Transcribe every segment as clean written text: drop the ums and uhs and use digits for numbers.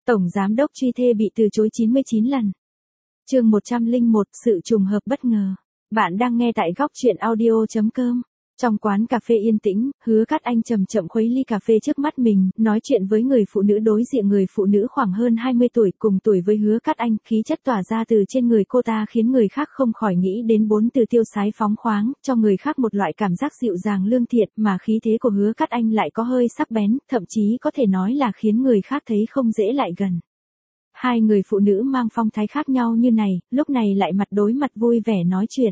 Tổng giám đốc truy thê bị từ chối 99 lần. Chương 101, sự trùng hợp bất ngờ. Bạn đang nghe tại góc truyện audio.com. Trong quán cà phê yên tĩnh, Hứa Cát Anh chậm chậm khuấy ly cà phê trước mắt mình, nói chuyện với người phụ nữ đối diện. Người phụ nữ khoảng hơn 20 tuổi, cùng tuổi với Hứa Cát Anh, khí chất tỏa ra từ trên người cô ta khiến người khác không khỏi nghĩ đến 4 từ tiêu sái phóng khoáng, cho người khác một loại cảm giác dịu dàng lương thiện, mà khí thế của Hứa Cát Anh lại có hơi sắc bén, thậm chí có thể nói là khiến người khác thấy không dễ lại gần. Hai người phụ nữ mang phong thái khác nhau như này, lúc này lại mặt đối mặt vui vẻ nói chuyện.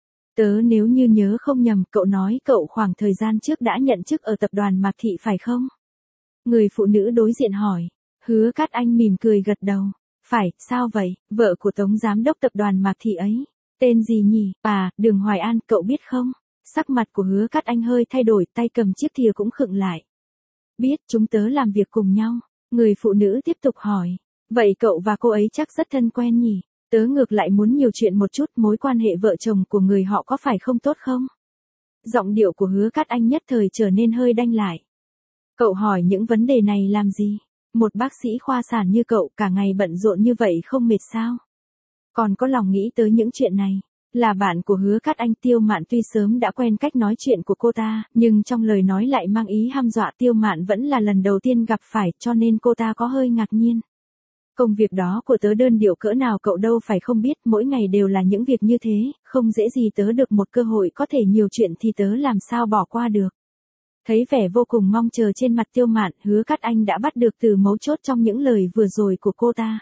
Tớ nếu như nhớ không nhầm, cậu nói cậu khoảng thời gian trước đã nhận chức ở tập đoàn Mạc Thị phải không? Người phụ nữ đối diện hỏi. Hứa Cát Anh mỉm cười gật đầu. Phải, sao vậy, vợ của Tống giám đốc tập đoàn Mạc Thị ấy. Tên gì nhỉ? Đường Hoài An, cậu biết không? Sắc mặt của Hứa Cát Anh hơi thay đổi, tay cầm chiếc thìa cũng khựng lại. Biết, chúng tớ làm việc cùng nhau. Người phụ nữ tiếp tục hỏi. Vậy cậu và cô ấy chắc rất thân quen nhỉ? Tớ ngược lại muốn nhiều chuyện một chút, mối quan hệ vợ chồng của người họ có phải không tốt không? Giọng điệu của Hứa Cát Anh nhất thời trở nên hơi đanh lại. Cậu hỏi những vấn đề này làm gì? Một bác sĩ khoa sản như cậu cả ngày bận rộn như vậy không mệt sao? Còn có lòng nghĩ tới những chuyện này. Là bạn của Hứa Cát Anh, Tiêu Mạn tuy sớm đã quen cách nói chuyện của cô ta, nhưng trong lời nói lại mang ý hăm dọa. Tiêu Mạn vẫn là lần đầu tiên gặp phải, cho nên cô ta có hơi ngạc nhiên. Công việc đó của tớ đơn điệu cỡ nào cậu đâu phải không biết, mỗi ngày đều là những việc như thế, không dễ gì tớ được một cơ hội có thể nhiều chuyện thì tớ làm sao bỏ qua được. Thấy vẻ vô cùng mong chờ trên mặt Tiêu Mạn, Hứa Cát Anh đã bắt được từ mấu chốt trong những lời vừa rồi của cô ta.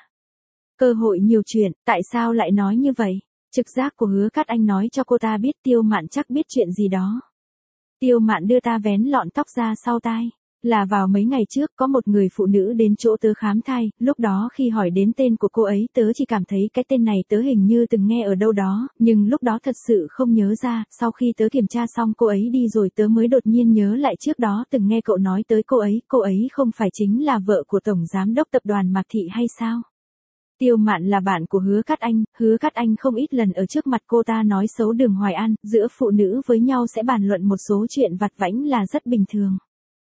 Cơ hội nhiều chuyện, tại sao lại nói như vậy? Trực giác của Hứa Cát Anh nói cho cô ta biết Tiêu Mạn chắc biết chuyện gì đó. Tiêu Mạn đưa ta vén lọn tóc ra sau tai. Là vào mấy ngày trước có một người phụ nữ đến chỗ tớ khám thai, lúc đó khi hỏi đến tên của cô ấy tớ chỉ cảm thấy cái tên này tớ hình như từng nghe ở đâu đó, nhưng lúc đó thật sự không nhớ ra, sau khi tớ kiểm tra xong cô ấy đi rồi tớ mới đột nhiên nhớ lại trước đó từng nghe cậu nói tới cô ấy không phải chính là vợ của Tổng Giám đốc Tập đoàn Mạc Thị hay sao? Tiêu Mạn là bạn của Hứa Cát Anh không ít lần ở trước mặt cô ta nói xấu Đường Hoài An, giữa phụ nữ với nhau sẽ bàn luận một số chuyện vặt vãnh là rất bình thường.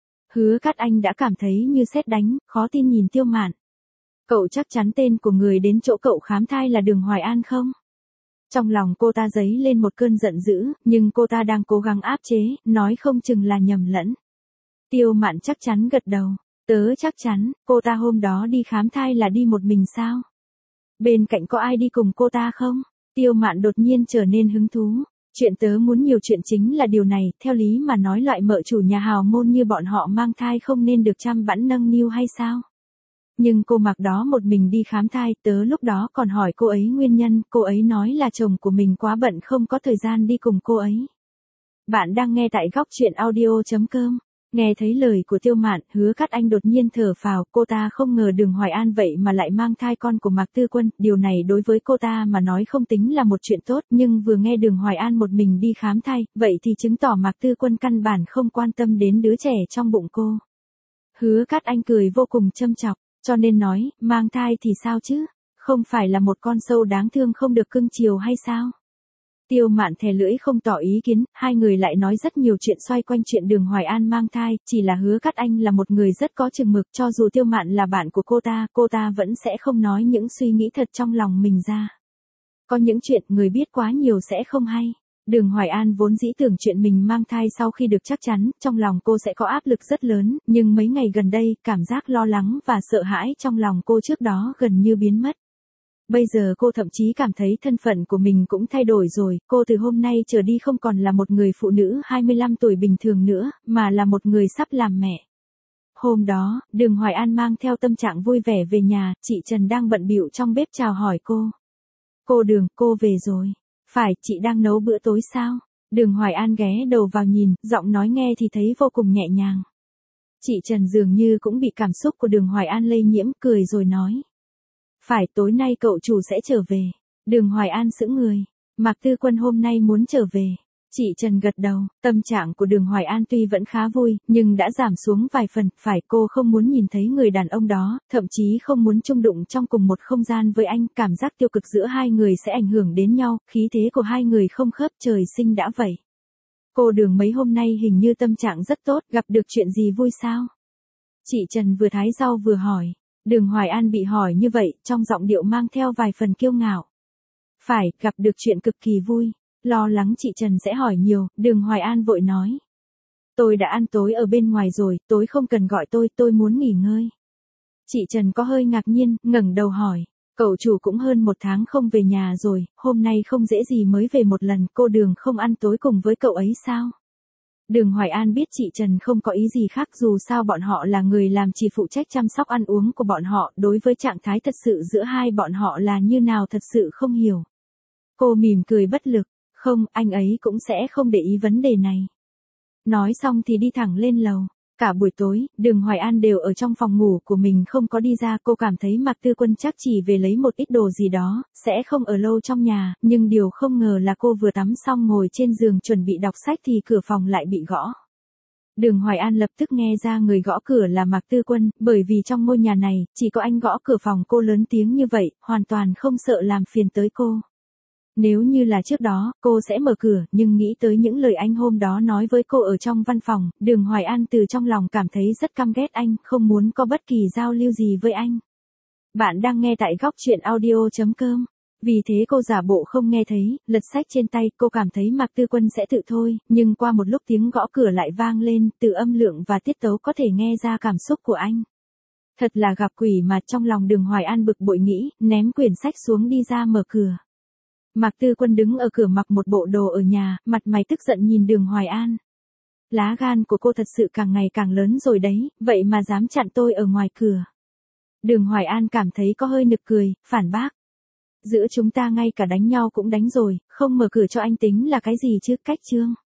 Hứa Cát Anh đã cảm thấy như sét đánh, khó tin nhìn Tiêu Mạn. Cậu chắc chắn tên của người đến chỗ cậu khám thai là Đường Hoài An không? Trong lòng cô ta dấy lên một cơn giận dữ, nhưng cô ta đang cố gắng áp chế, nói không chừng là nhầm lẫn. Tiêu Mạn chắc chắn gật đầu. Tớ chắc chắn, cô ta hôm đó đi khám thai là đi một mình sao? Bên cạnh có ai đi cùng cô ta không? Tiêu Mạn đột nhiên trở nên hứng thú. Chuyện tớ muốn nhiều chuyện chính là điều này, theo lý mà nói loại mợ chủ nhà hào môn như bọn họ mang thai không nên được chăm bẵm nâng niu hay sao? Nhưng cô mặc đó một mình đi khám thai, tớ lúc đó còn hỏi cô ấy nguyên nhân, cô ấy nói là chồng của mình quá bận không có thời gian đi cùng cô ấy. Bạn đang nghe tại góc truyện audio.com. Nghe thấy lời của Tiêu Mạn, Hứa Cát Anh đột nhiên thở phào, cô ta không ngờ Đường Hoài An vậy mà lại mang thai con của Mạc Tư Quân, điều này đối với cô ta mà nói không tính là một chuyện tốt, nhưng vừa nghe Đường Hoài An một mình đi khám thai, vậy thì chứng tỏ Mạc Tư Quân căn bản không quan tâm đến đứa trẻ trong bụng cô. Hứa Cát Anh cười vô cùng châm chọc, cho nên nói, mang thai thì sao chứ, không phải là một con sâu đáng thương không được cưng chiều hay sao? Tiêu Mạn thè lưỡi không tỏ ý kiến, hai người lại nói rất nhiều chuyện xoay quanh chuyện Đường Hoài An mang thai, chỉ là Hứa Cát Anh là một người rất có chừng mực, cho dù Tiêu Mạn là bạn của cô ta vẫn sẽ không nói những suy nghĩ thật trong lòng mình ra. Có những chuyện người biết quá nhiều sẽ không hay. Đường Hoài An vốn dĩ tưởng chuyện mình mang thai sau khi được chắc chắn, trong lòng cô sẽ có áp lực rất lớn, nhưng mấy ngày gần đây, cảm giác lo lắng và sợ hãi trong lòng cô trước đó gần như biến mất. Bây giờ cô thậm chí cảm thấy thân phận của mình cũng thay đổi rồi, cô từ hôm nay trở đi không còn là một người phụ nữ 25 tuổi bình thường nữa, mà là một người sắp làm mẹ. Hôm đó, Đường Hoài An mang theo tâm trạng vui vẻ về nhà, chị Trần đang bận bịu trong bếp chào hỏi cô. Cô Đường, cô về rồi. Phải, chị đang nấu bữa tối sao? Đường Hoài An ghé đầu vào nhìn, giọng nói nghe thì thấy vô cùng nhẹ nhàng. Chị Trần dường như cũng bị cảm xúc của Đường Hoài An lây nhiễm, cười rồi nói. Phải, tối nay cậu chủ sẽ trở về. Đường Hoài An sững người. Mạc Tư Quân hôm nay muốn trở về. Chị Trần gật đầu, tâm trạng của Đường Hoài An tuy vẫn khá vui, nhưng đã giảm xuống vài phần, phải cô không muốn nhìn thấy người đàn ông đó, thậm chí không muốn chung đụng trong cùng một không gian với anh, cảm giác tiêu cực giữa hai người sẽ ảnh hưởng đến nhau, khí thế của hai người không khớp, trời sinh đã vậy. Cô Đường mấy hôm nay hình như tâm trạng rất tốt, gặp được chuyện gì vui sao? Chị Trần vừa thái rau vừa hỏi. Đường Hoài An bị hỏi như vậy, trong giọng điệu mang theo vài phần kiêu ngạo. Phải, gặp được chuyện cực kỳ vui. Lo lắng chị Trần sẽ hỏi nhiều, Đường Hoài An vội nói. Tôi đã ăn tối ở bên ngoài rồi, tối không cần gọi tôi muốn nghỉ ngơi. Chị Trần có hơi ngạc nhiên, ngẩng đầu hỏi. Cậu chủ cũng hơn 1 tháng không về nhà rồi, hôm nay không dễ gì mới về một lần, cô Đường không ăn tối cùng với cậu ấy sao? Đường Hoài An biết chị Trần không có ý gì khác, dù sao bọn họ là người làm chỉ phụ trách chăm sóc ăn uống của bọn họ, đối với trạng thái thật sự giữa hai bọn họ là như nào thật sự không hiểu. Cô mỉm cười bất lực, không, anh ấy cũng sẽ không để ý vấn đề này. Nói xong thì đi thẳng lên lầu. Cả buổi tối, Đường Hoài An đều ở trong phòng ngủ của mình không có đi ra, cô cảm thấy Mạc Tư Quân chắc chỉ về lấy một ít đồ gì đó, sẽ không ở lâu trong nhà, nhưng điều không ngờ là cô vừa tắm xong ngồi trên giường chuẩn bị đọc sách thì cửa phòng lại bị gõ. Đường Hoài An lập tức nghe ra người gõ cửa là Mạc Tư Quân, bởi vì trong ngôi nhà này, chỉ có anh gõ cửa phòng cô lớn tiếng như vậy, hoàn toàn không sợ làm phiền tới cô. Nếu như là trước đó, cô sẽ mở cửa, nhưng nghĩ tới những lời anh hôm đó nói với cô ở trong văn phòng, Đường Hoài An từ trong lòng cảm thấy rất căm ghét anh, không muốn có bất kỳ giao lưu gì với anh. Bạn đang nghe tại góc truyện audio.com. Vì thế cô giả bộ không nghe thấy, lật sách trên tay, cô cảm thấy Mạc Tư Quân sẽ tự thôi, nhưng qua một lúc tiếng gõ cửa lại vang lên, từ âm lượng và tiết tấu có thể nghe ra cảm xúc của anh. Thật là gặp quỷ mà, trong lòng Đường Hoài An bực bội nghĩ, ném quyển sách xuống đi ra mở cửa. Mạc Tư Quân đứng ở cửa mặc một bộ đồ ở nhà, mặt mày tức giận nhìn Đường Hoài An. Lá gan của cô thật sự càng ngày càng lớn rồi đấy, vậy mà dám chặn tôi ở ngoài cửa. Đường Hoài An cảm thấy có hơi nực cười, phản bác. Giữa chúng ta ngay cả đánh nhau cũng đánh rồi, không mở cửa cho anh tính là cái gì chứ, cách trương.